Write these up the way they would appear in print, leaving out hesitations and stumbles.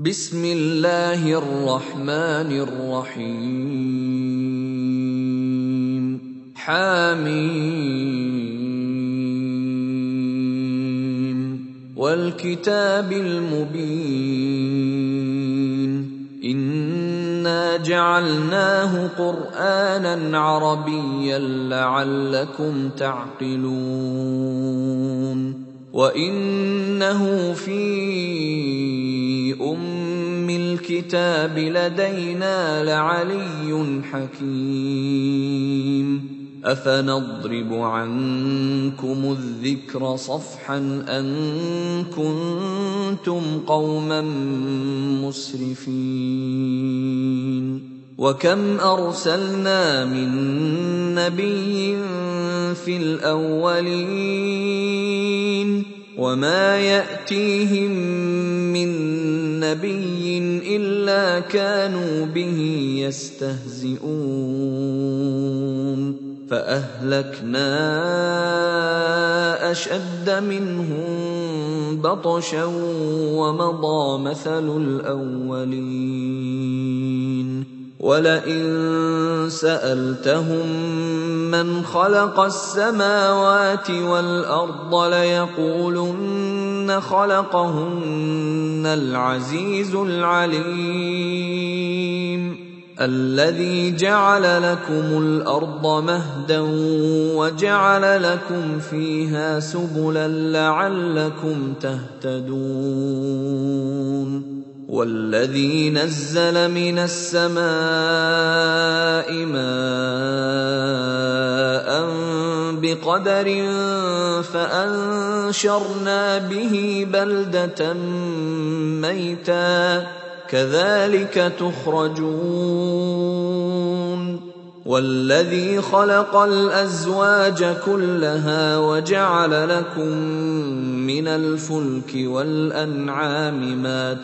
بسم الله الرحمن الرحيم حميم والكتاب المبين إنا جعلناه قرآنا عربيا لعلكم تعقلون وإنه في أم الكتاب لدينا لعلي حكيم أفنضرب عنكم الذكر صفحا أن كنتم قوما مسرفين وكم أرسلنا من نبي في الأولين وما يأتيهم من نبي إلا كانوا به يستهزئون فأهلكنا أشد منهم بطشا ومضى مثل الأولين ولئن سألتهم من خلق السماوات والأرض ليقولن خلقهن العزيز العليم الذي جعل لكم الأرض مهدا وجعل لكم فيها سبلا لعلكم تهتدون والذي نزل من السماء ماء بقدر فأنشرنا به بلدة ميتا كذلك تخرجون والذي خلق الأزواج كلها وجعل لكم من الفلك والأنعام ما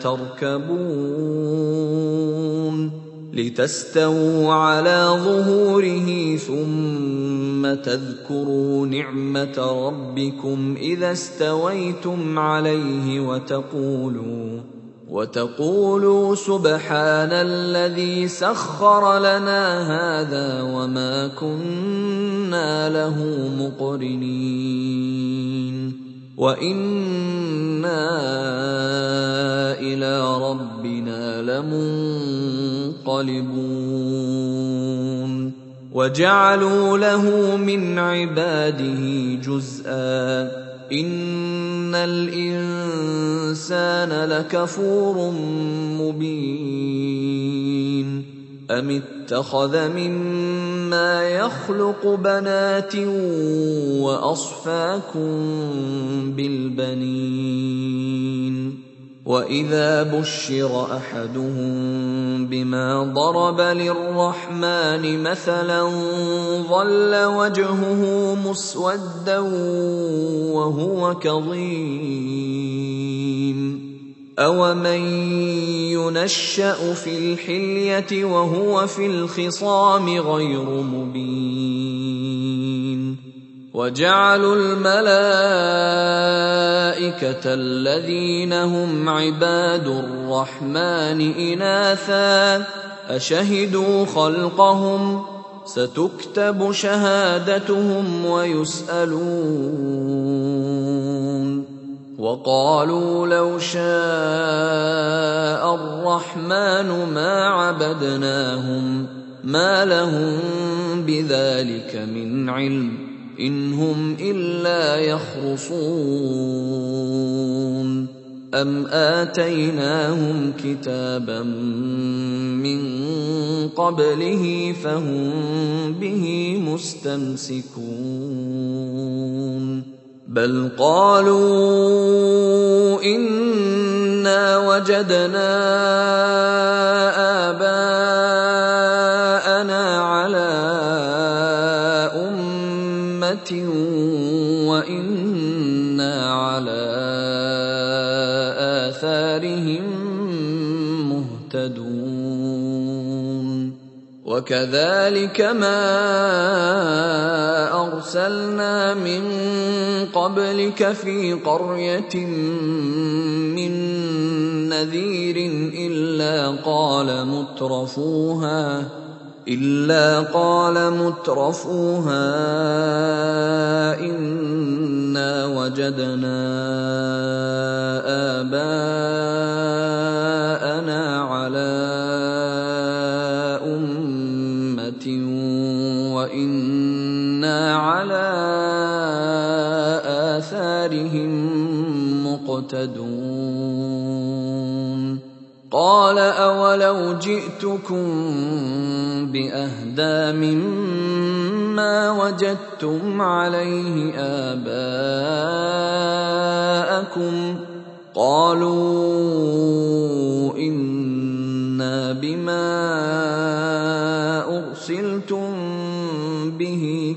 تركبون لتستووا على ظهوره ثم تذكروا نعمة ربكم إذا استويتم عليه وتقولوا سبحان الذي سخر لنا هذا وما كنا له مقرنين وإنا إلى ربنا لمنقلبون وجعلوا له من عباده جزءا إن الإنسان لكفور مبين أم اتخذ مما يخلق بنات وأصفاكم بالبنين وإذا بشر أحدهم بما ضرب للرحمن مثلا ظل وجهه مسودا وهو كظيم أومن ينشأ في الحلية وهو في الخصام غير مبين وجعلوا الملائكة الذين هم عباد الرحمن إناثا أشهدوا خلقهم ستكتب شهادتهم ويسألون وقالوا لو شاء الرحمن ما عبدناهم ما لهم بذلك من علم إن هم إلا يخرصون أم آتيناهم كتابا من قبله فهم به مستمسكون بل قالوا إنا وجدنا آباءنا على وإنا على آثارهم مهتدون وكذلك ما أرسلنا من قبلك في قرية من نذير إلا قال مترفوها إنا وجدنا آباءنا على أمة وإنا على آثارهم مقتدون قال أولو جئتكم بأهدى مما وجدتم عليه آباءكم قالوا إنا بما أرسلتم به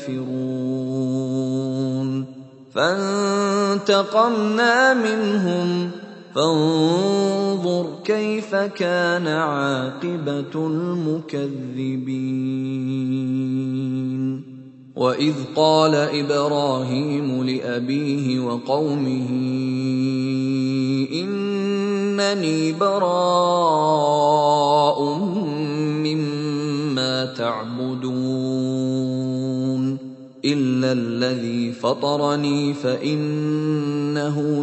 كافرون فانتقمنا منهم فانظر كيف كان عاقبة المكذبين وإذ قال إبراهيم لأبيه وقومه إنني براء مما تعبدون إلا الذي فطرني فإنه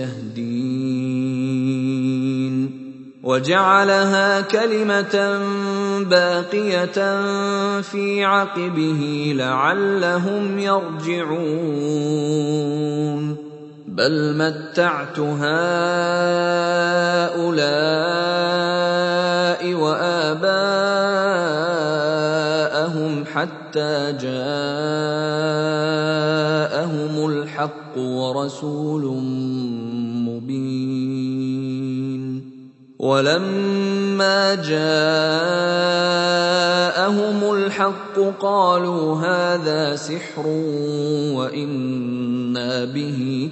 سيهدين وجعلها كلمة باقية في عقبه لعلهم يرجعون بل متعت هؤلاء وآباءهم حتى جاءهم الحق ورسول مبين ولما جاءهم الحق قالوا هذا سحر وإنا به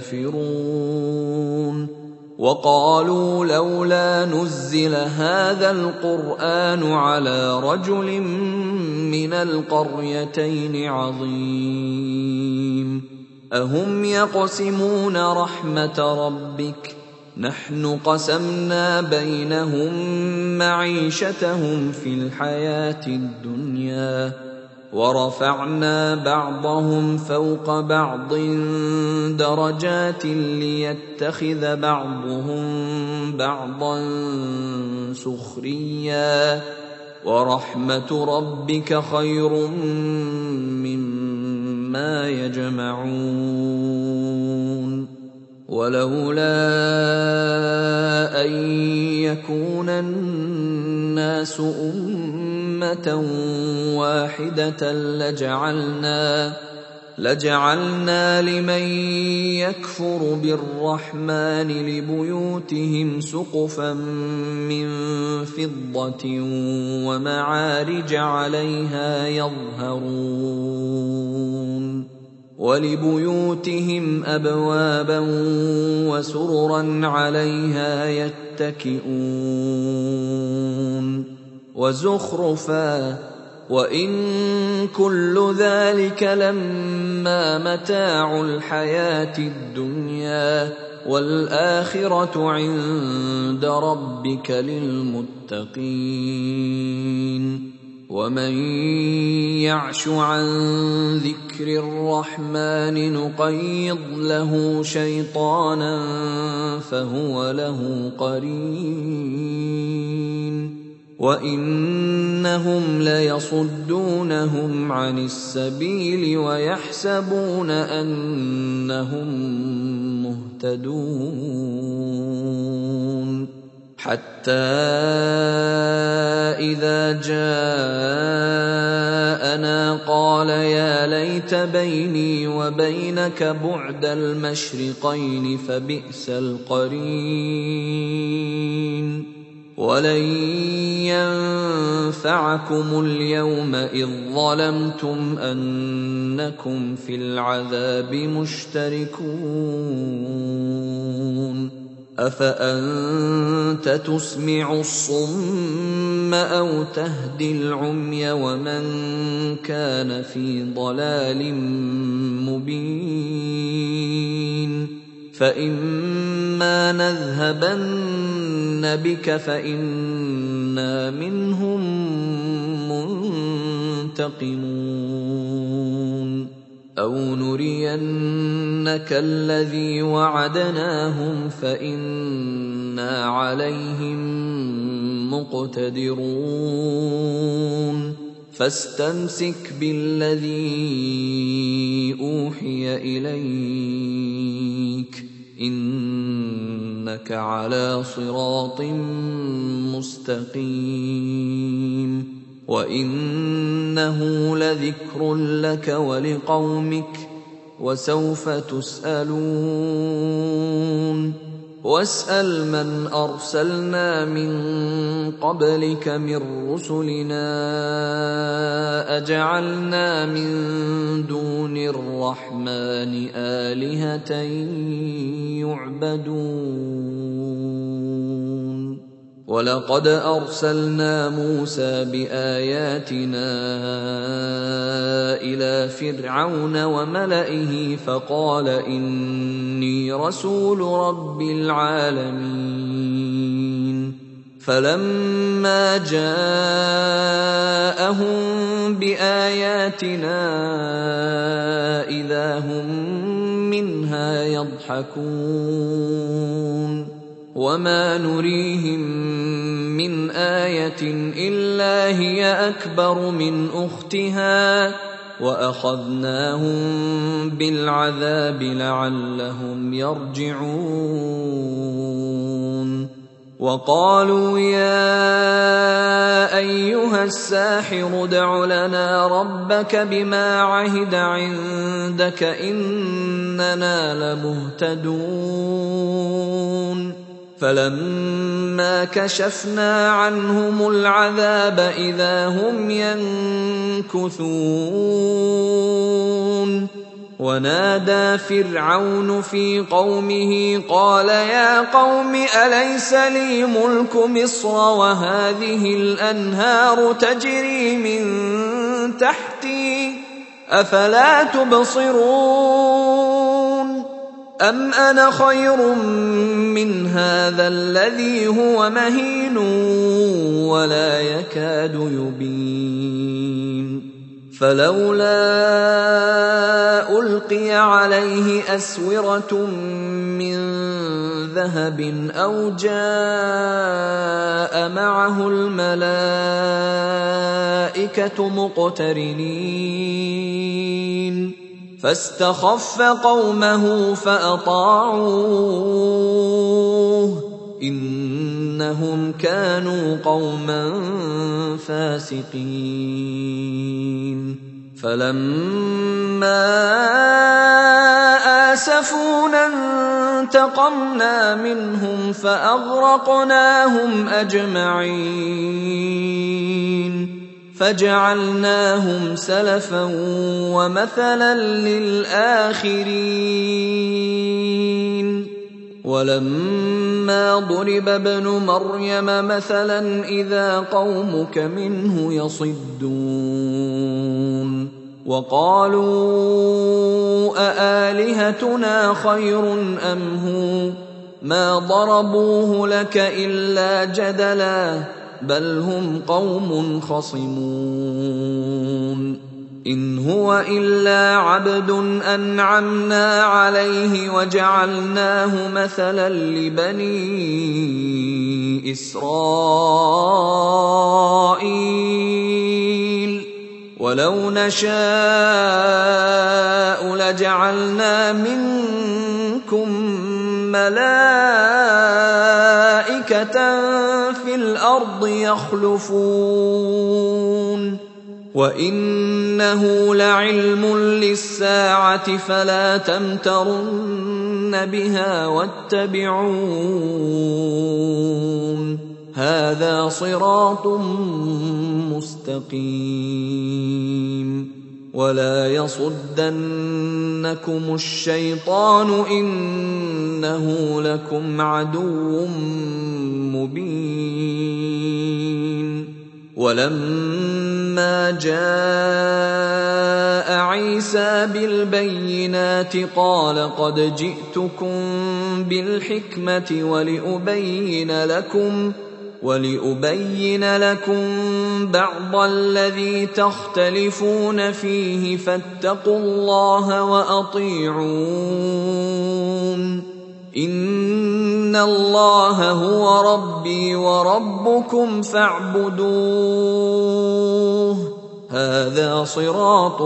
كافرون وقالوا لولا نزل هذا القرآن على رجل من القريتين عظيم أهم يقسمون رحمة ربك نحن قسمنا بينهم معيشتهم في الحياة الدنيا ورفعنا بعضهم فوق بعض درجات ليتخذ بعضهم بعضا سخريا ورحمة ربك خير مما يجمعون ولولا أن يكون الناس أمة واحدة لجعلنا لمن يكفر بالرحمن لبيوتهم سقفا من فضة ومعارج عليها يظهرون ولبيوتهم أبوابا وسررا عليها يتكئون وزخرفا وإن كل ذلك لما متاع الحياة الدنيا والآخرة عند ربك للمتقين ومن يعش عن ذكر الرحمن نقيض له شيطانا فهو له قرين وإنهم ليصدونهم عن السبيل ويحسبون أنهم مهتدون حتى إذا جاءنا قال يا ليت بيني وبينك بعد المشرقين فبئس القرين ولن ينفعكم اليوم إذ ظلمتم أنكم في العذاب مشتركون أفأنت تسمع الصم أو تهدي العمي ومن كان في ضلال مبين فإما نذهبن بك فإنا منهم منتقمون أو نرينك الذي وعدناهم فإنا عليهم مقتدرون فاستمسك بالذي أوحي إليك إنك على صراط مستقيم وإنه لذكر لك ولقومك وسوف تسألون واسأل من أرسلنا من قبلك من رسلنا أجعلنا من دون الرحمن آلهة يعبدون ولقد أرسلنا موسى بآياتنا إلى فرعون وملئه فقال إني رسول رب العالمين فلما جاءهم بآياتنا إذا هم منها يضحكون وما نريهم من آية إلا هي أكبر من أختها وأخذناهم بالعذاب لعلهم يرجعون وقالوا يا أيها الساحر ادع لنا ربك بما عهد عندك إننا لمهتدون فلما كشفنا عنهم العذاب إذا هم ينكثون ونادى فرعون في قومه قال يا قوم أليس لي ملك مصر وهذه الأنهار تجري من تحتي أفلا تبصرون أم أنا خير من هذا الذي هو مهين ولا يكاد يبين فلولا ألقي عليه أسورة من ذهب أو جاء معه الملائكة مقترنين فاستخف قومه فأطاعوه إنهم كانوا قوما فاسقين فلما آسفونا انتقمنا منهم فأغرقناهم أجمعين فجعلناهم سلفا ومثلا للآخرين ولما ضرب ابن مريم مثلا إذا قومك منه يصدون وقالوا أآلهتنا خير أم هو ما ضربوه لك إلا جدلا بل هم قوم خصمون إن هو إلا عبد أنعمنا عليه وجعلناه مثلا لبني إسرائيل ولو نشاء لجعلنا منكم ملائكة في الأرض يخلفون وإنه لعلم للساعة فلا تمترن بها واتبعون هذا صراط مستقيم ولا يصدنكم الشيطان إنه لكم عدو مبين ولما جاء عيسى بالبينات قال قد جئتكم بالحكمة ولأبين لكم بعض الذي تختلفون فيه فاتقوا الله وأطيعون إن الله هو ربي وربكم فاعبدوه هذا صراط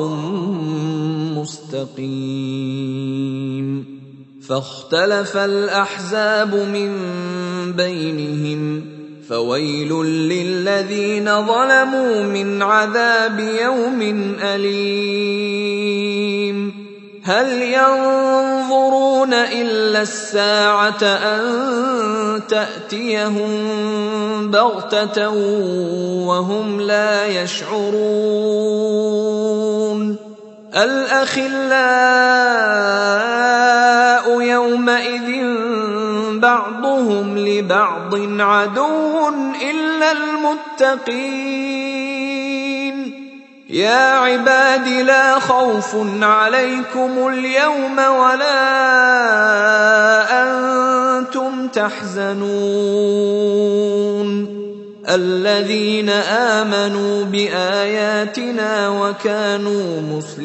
مستقيم فاختلف الأحزاب من بينهم فويل للذين ظلموا من عذاب يوم أليم هل ينظرون إلا الساعة أن تأتيهم بغتة وهم لا يشعرون الأخلاء يومئذ بعضهم لبعض عدو إلا المتقين يا عباد لا خوف عليكم اليوم ولا أنتم تحزنون الذين آمنوا بآياتنا وكانوا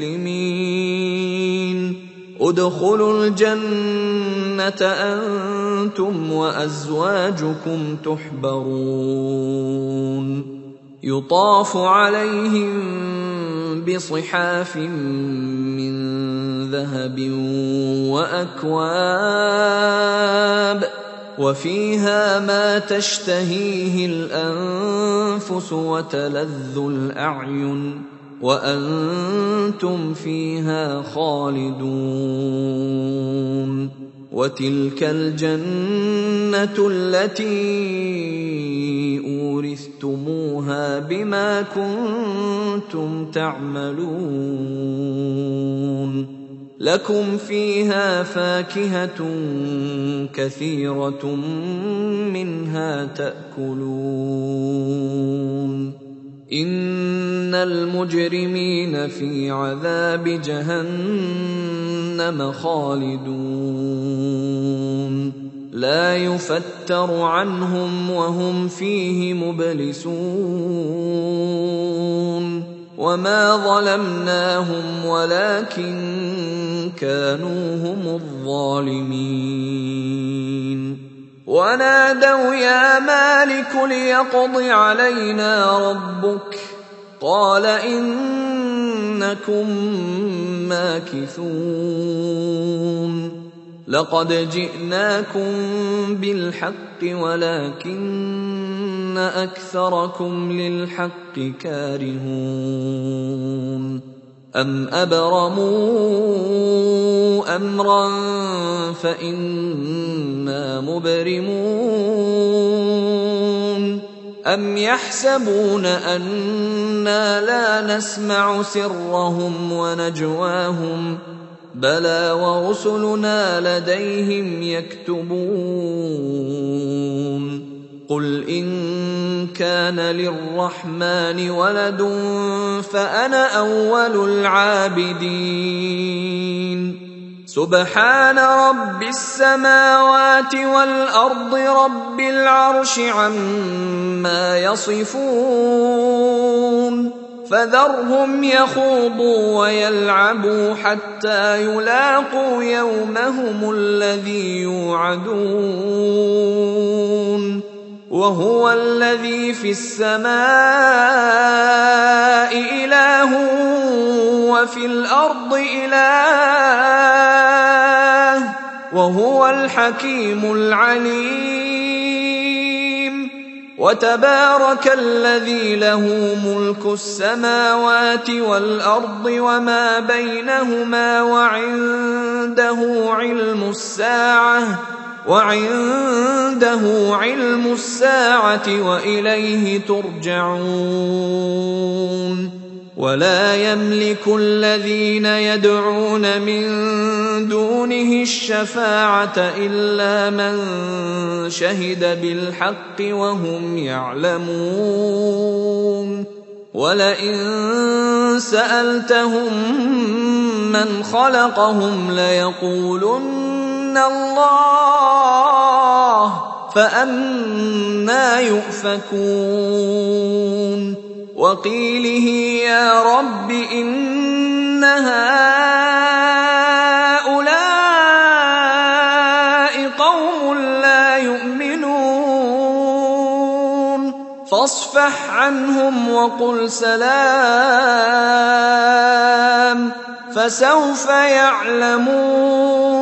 مسلمين ادخلوا الجنة أنتم وأزواجكم تحبرون يطاف عليهم بصحاف من ذهب وأكواب وفيها ما تشتهيه الأنفس وتلذ الأعين وأنتم فيها خالدون وتلك الجنة التي أورثتموها بما كنتم تعملون لكم فيها فاكهة كثيرة منها تأكلون إن المجرمين في عذاب جهنم خالدون لا يفتر عنهم وهم فيه مبلسون وما ظلمناهم ولكن كانوا هم الظالمين ونادوا يا مالك ليقض علينا ربك قال إنكم ماكثون لقد جئناكم بالحق ولكن أكثركم للحق كارهون أم أبرموا أمرا فإنا مبرمون أم يحسبون أنا لا نسمع سرهم ونجواهم بلى ورسلنا لديهم يكتبون قل إن كان للرحمن ولد فأنا أول العابدين سبحان رب السماوات والأرض رب العرش عما يصفون فذرهم يخوضوا ويلعبوا حتى يلاقوا يومهم الذي يوعدون وهو الذي في السماء إله وفي الأرض إله وهو الحكيم العليم وتبارك الذي له ملك السماوات والأرض وما بينهما وعنده علم الساعة وإليه ترجعون ولا يملك الذين يدعون من دونه الشفاعة إلا من شهد بالحق وهم يعلمون وَلَئِن سَأَلْتَهُم مَّنْ خَلَقَهُمْ لَيَقُولُنَّ اللَّهُ ۖ فَأَنَّىٰ يُؤْفَكُونَ وَقِيلِهِ يَا رَبِّ إِنَّ هَٰؤُلَاءِ قَوْمٌ لَّا يُؤْمِنُونَ فَاصْفَحْ عَنْهُمْ وَقُلْ سَلَامٌ فَسَوْفَ يَعْلَمُونَ